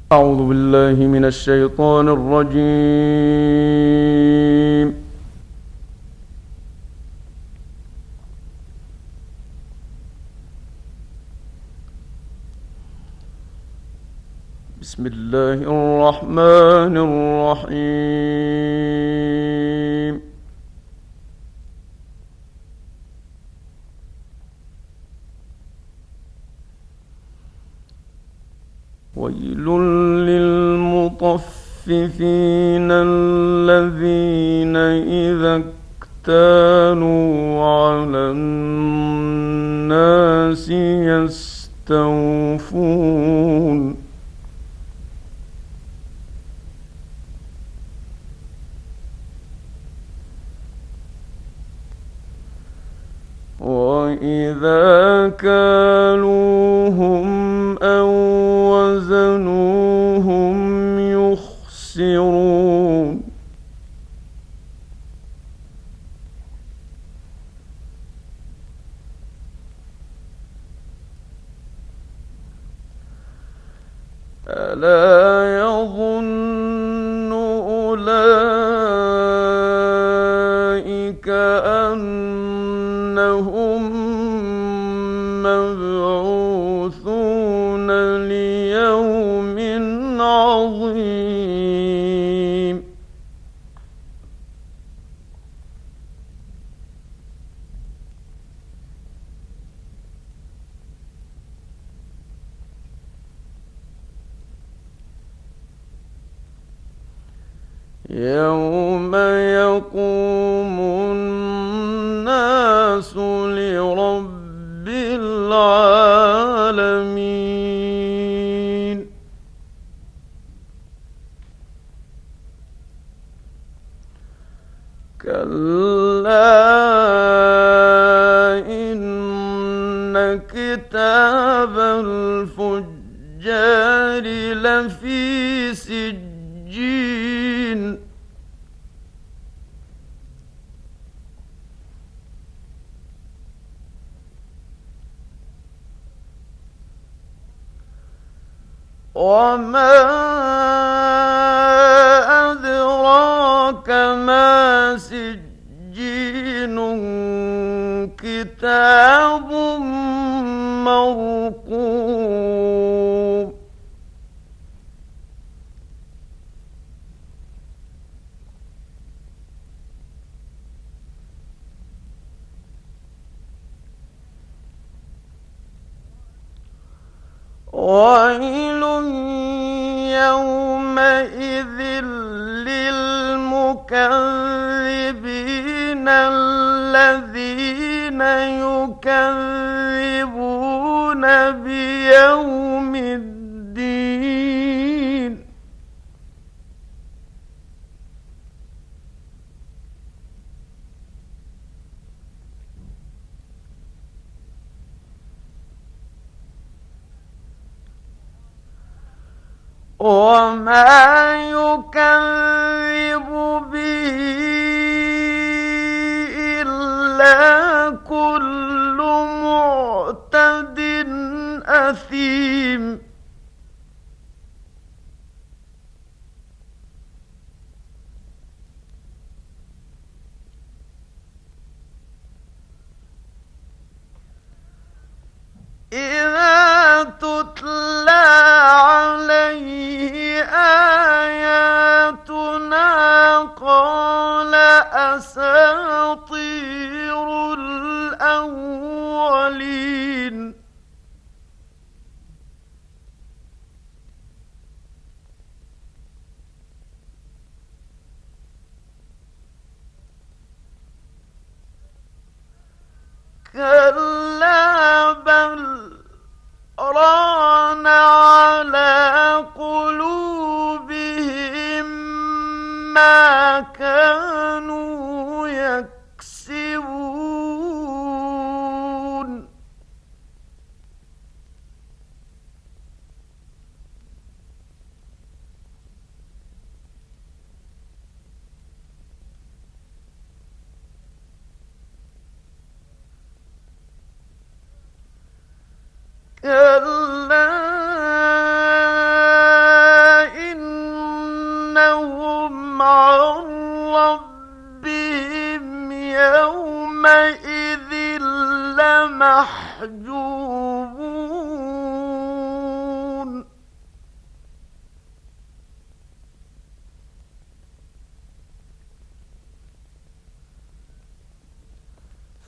أعوذ بالله من الشيطان الرجيم. بسم الله الرحمن الرحيم. ويل للمطففين الذين إذا اكتالوا على الناس يستوفون وإذا كالوهم أو وزنوهم يخسرون ألا يظن أولئك أنهم مبعوثون ليوم عظيم يوم يقوم الناس لرب العالمين كلا إن كتاب الفجار لفي سجين وما أدراك ما سجين كتاب مرقوم ويل يومئذ للمكذبين الذين يكذبون بيوم الدين وما يكذب به إلا كل معتد أثيم إذا تتلى عليه آياتنا قال أساطير الأولين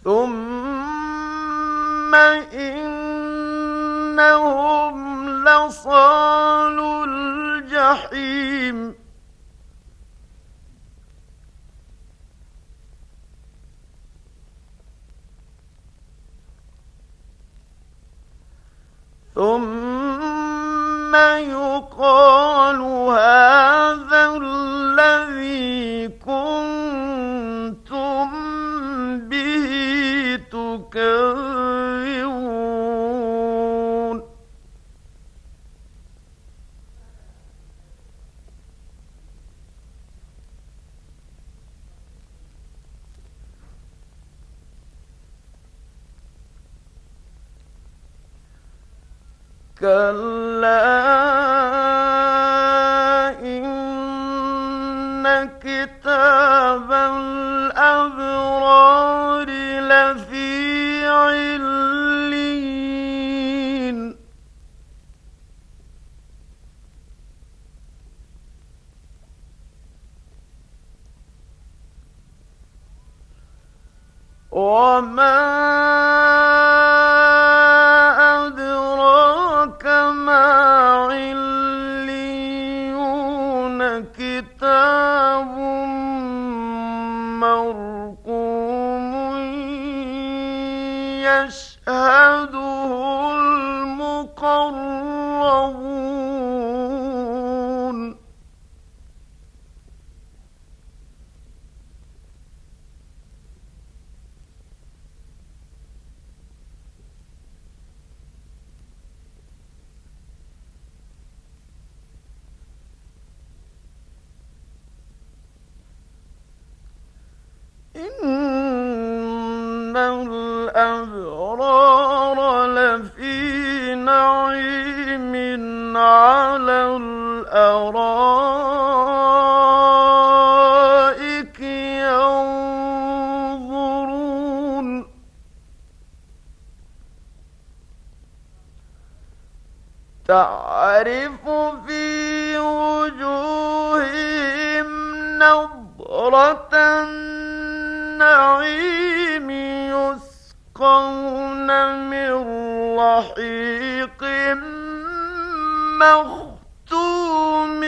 ثم إنهم لصالو الجحيم ثم يقال هذا الذي كنتم به تكذبون كلا إن كتاب الأبرار لفي عليين وما أدراك ما عليون كتاب مرقوم يشهده المقربون إن الأبرار لفي نعيم على الأرائك ينظرون تعرف في وجوههم نضرة النعيم يسقون من رحيق مختوم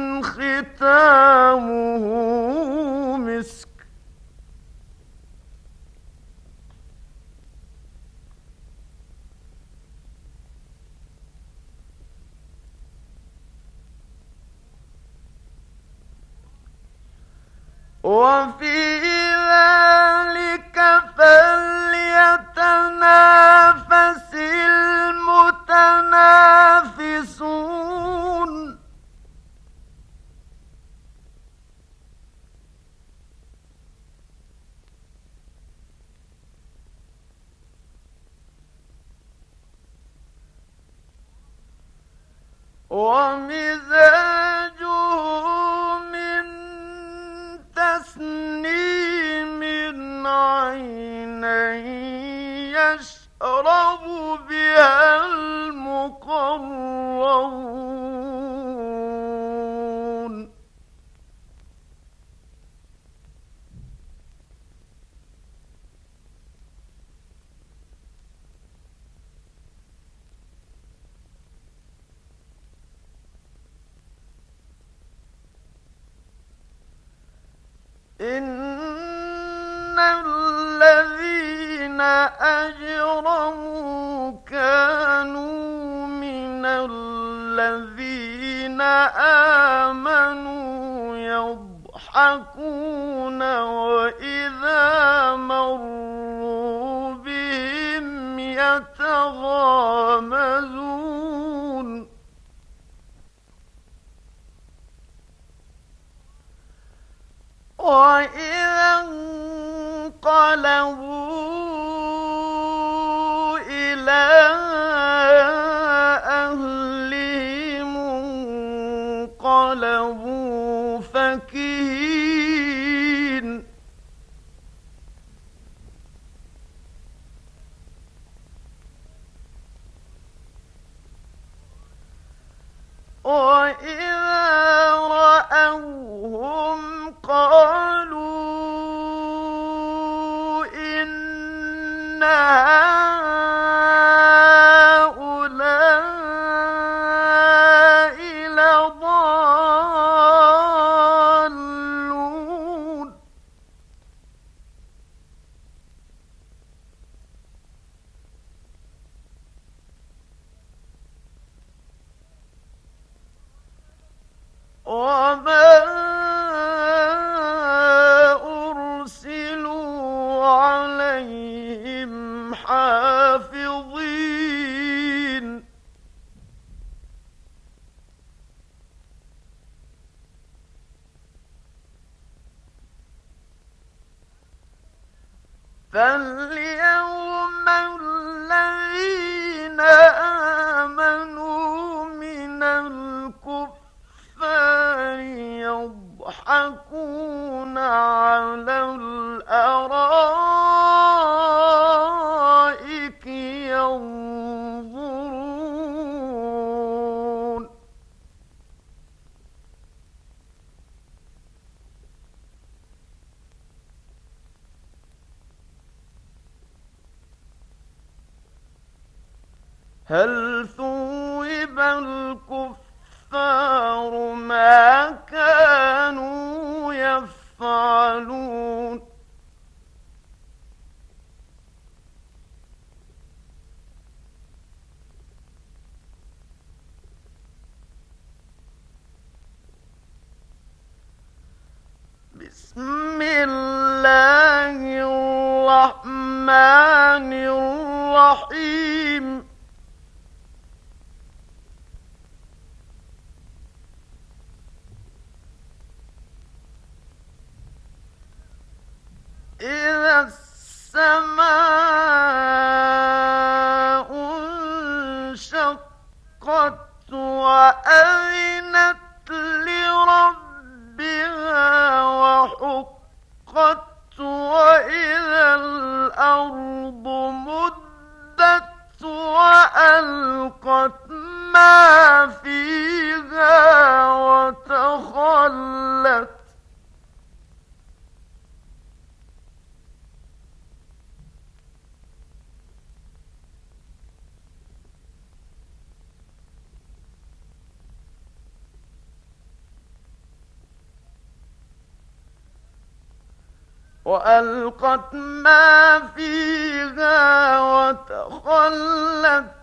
ختامه مسك وفي ذلك فليتنافس المتنافسون ومزاجه من تسنيم عينا يشرب بها المقربون إن الذين أجرموا كانوا من الذين آمنوا يضحكون وإذا مروا بهم يتغامزون وإذا انقلبوا إلى أهلهم انقلبوا فكهين وإذا رأوهم قالوا إن وما أرسلوا عليهم حافظين فاليوم الذين آمنوا من الكفار يضحكون على الأرائك ينظرون هل ثوب الكفار ما كانوا يفعلون بسم الله الرحمن الرحيم إذا السماء انشقت وأذنت لربها وحقت وإذا الأرض مدت وألقت ما فيها وتخلت وألقت ما فيها وتخلت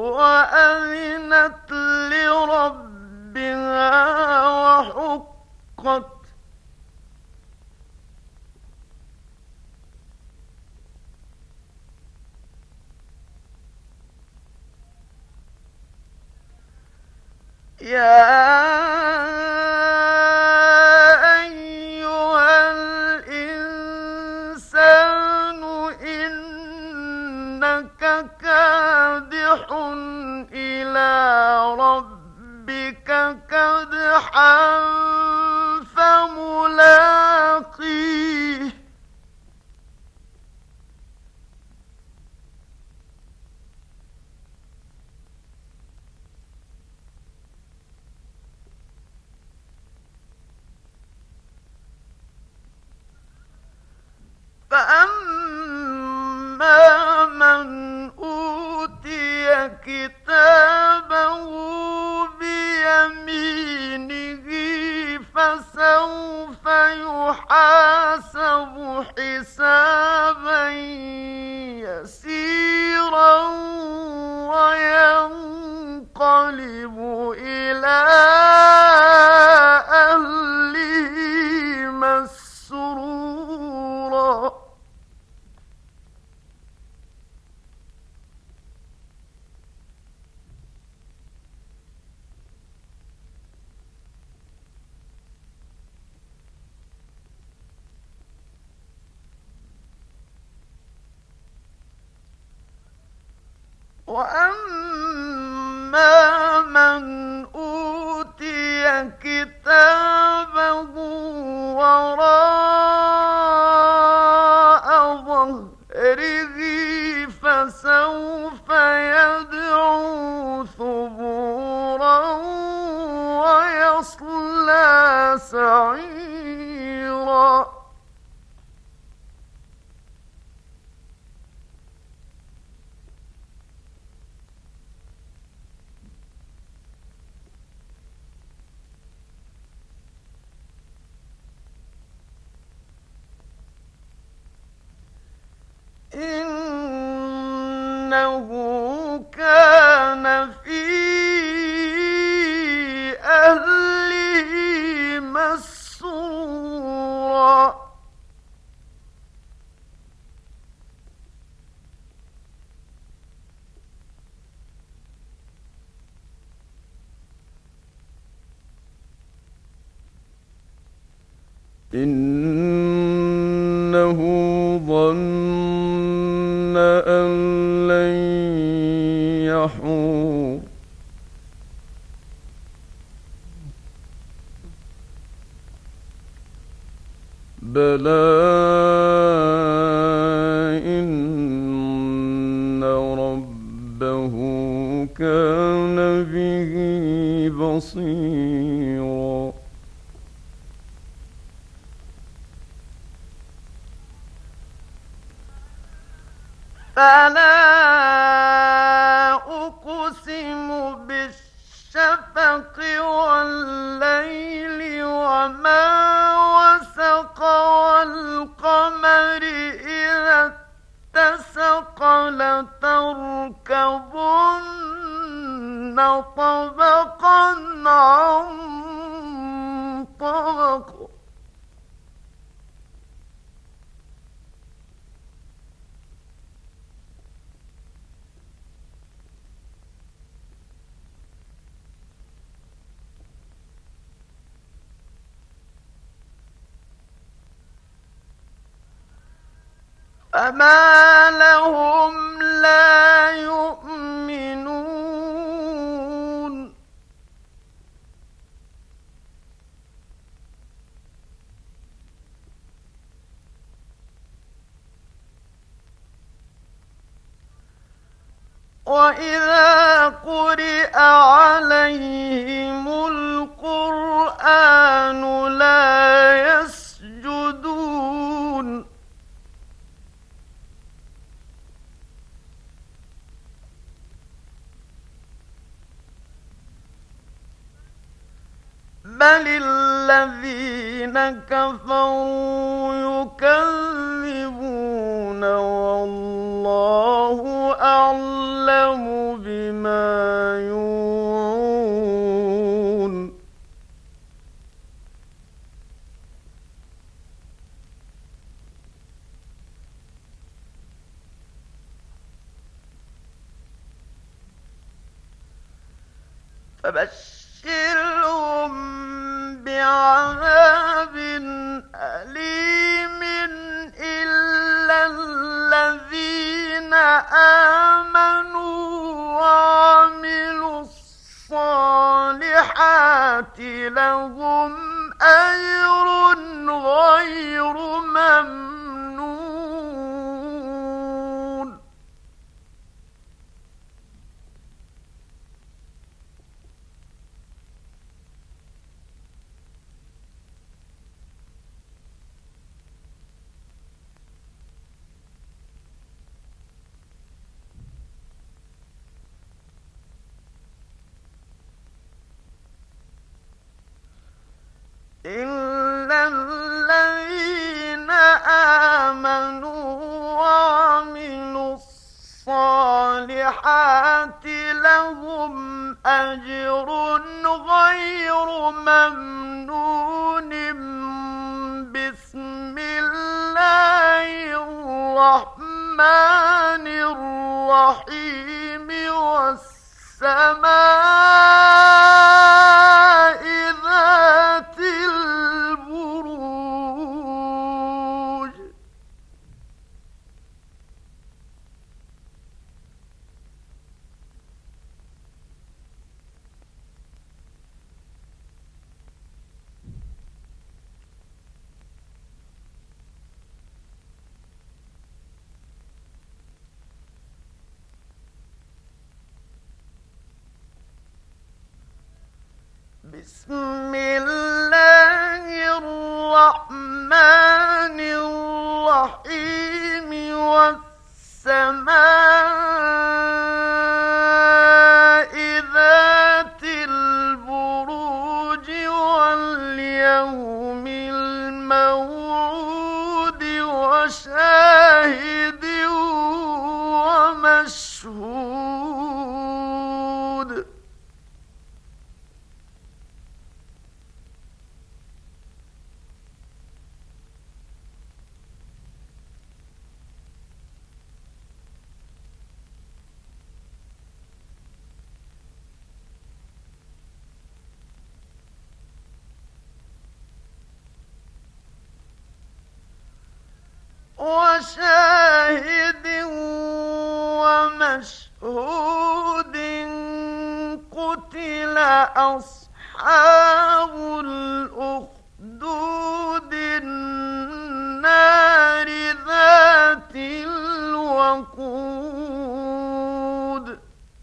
وأذنت لربها وحقت يا كادح إلى ربك كدحا فملاقيه فأما من أوتي كتابه بيمينه فسوف يحاسب حسابا يسيرا وينقلب إلى أهله مسرورا وأما من أوتي كتابه وراء ظهره فسوف يدعو ثبورا ويصلى سعيرا إنه كان في أهله إنه ظن أن لن يحور بلى إن ربه كان به بصيرا فلا أقسم بالشفق والليل وما وسق والقمر إذا اتسق لتركبن طبقا عن طبق فما لهم لا يؤمنون وإذا قرئ عليهم القرآن لا يسجدون بل الذين كفروا يكذبون والله أعلم بما يوعون فبشرهم بعذاب أليم إلا الذين آمنوا وعملوا الصالحات لهم أجر غير ممنون إلا الذين آمنوا وعملوا الصالحات لهم أجر غير ممنون بسم الله الرحمن الرحيم والسماء ذات البروج بسم الله الرحمن الرحيم والسماء ذات البروج واليوم الموعود وشاهد ومشهود. وشاهد ومشهود قتل أصحاب الأخدود النار ذات الوقود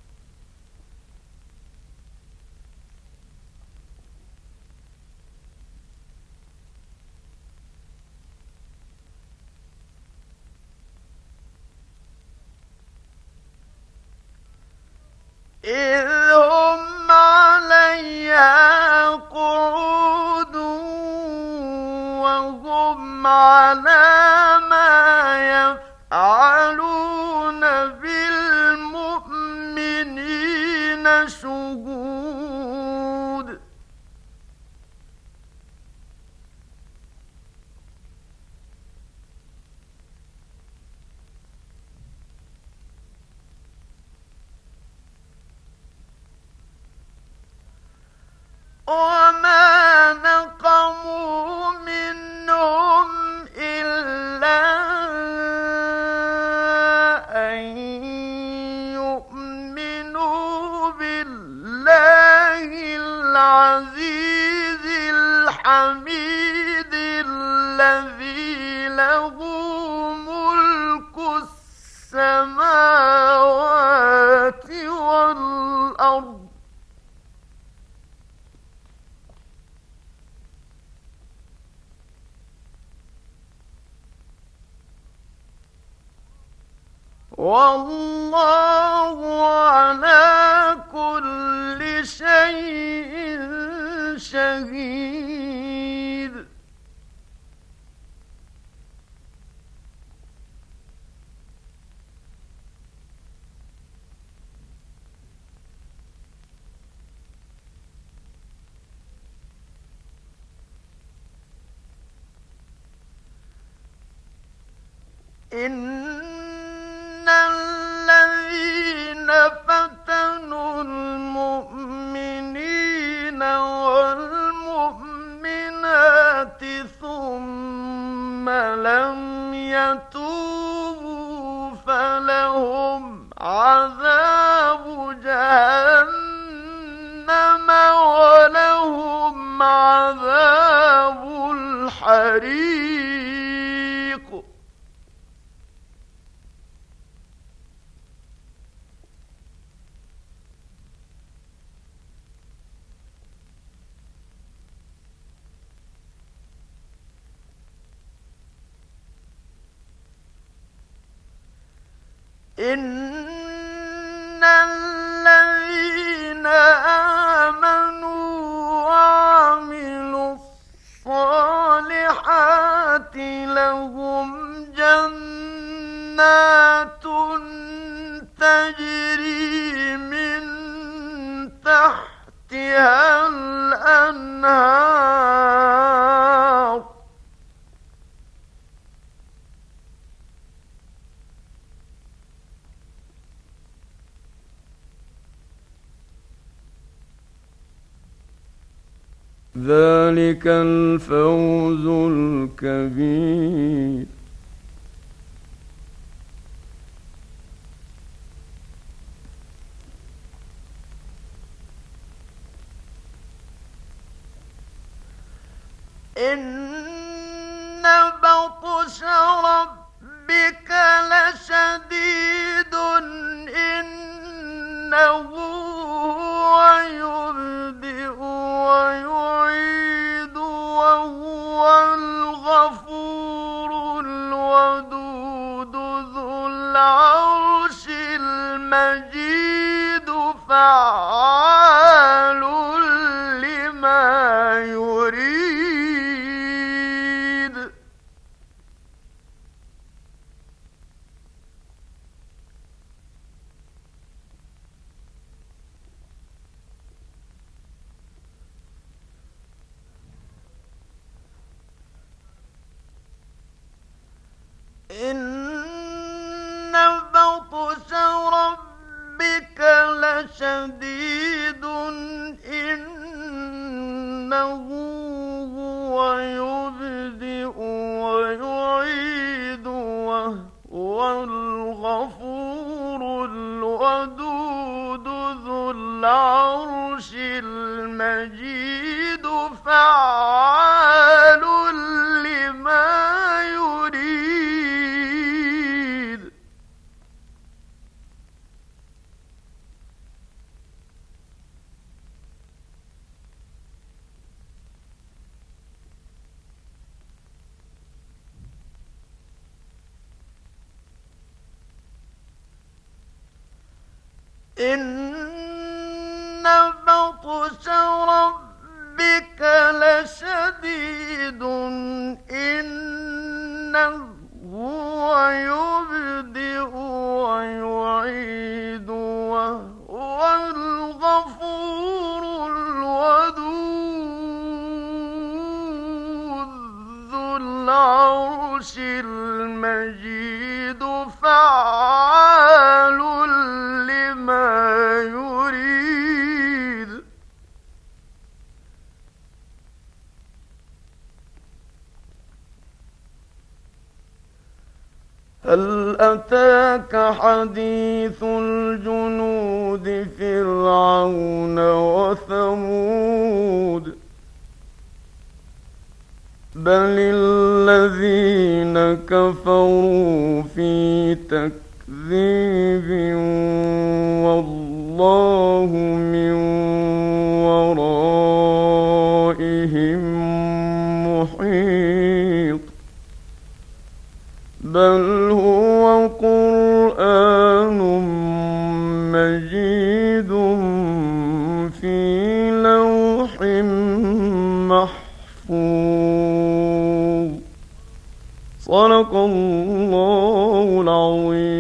إذ هم عليها قعود وهم على ما يفعلون بالمؤمنين شهود وما نقموا منهم إلا أن يؤمنوا بالله العزيز الحميد الذي له ملك السماوات والأرض والله على كل شيء شهيد إن الذين فتنوا المؤمنين والمؤمنات ثم لم يتوبوا فلهم عذاب جهنم ولهم عذاب الحريق إن الذين آمنوا وعملوا الصالحات لهم جنات تجري من تحتها الأنهار ذلك الفوز الكبير إن بطش ربك لشديد إنه هو يبدئ ويعيد وهو الغفور الودود ذو العرش المجيد فعال لما يريد إن بطش ربك لشديد إنه هو يبدئ ويعيد وهو المجيد فعال لما يريد إن بطش ربك لشديد إنه هو يبدئ ويعيد وهو الغفور الودود ذو العرش المجيد فعال لما يريد هل أتاك حديث الجنود فرعون وثمود بل الذين كفروا في تكذيب والله من ورائهم محيط بل هو قرآن مجيد في لوح محفوظ صدق الله العظيم.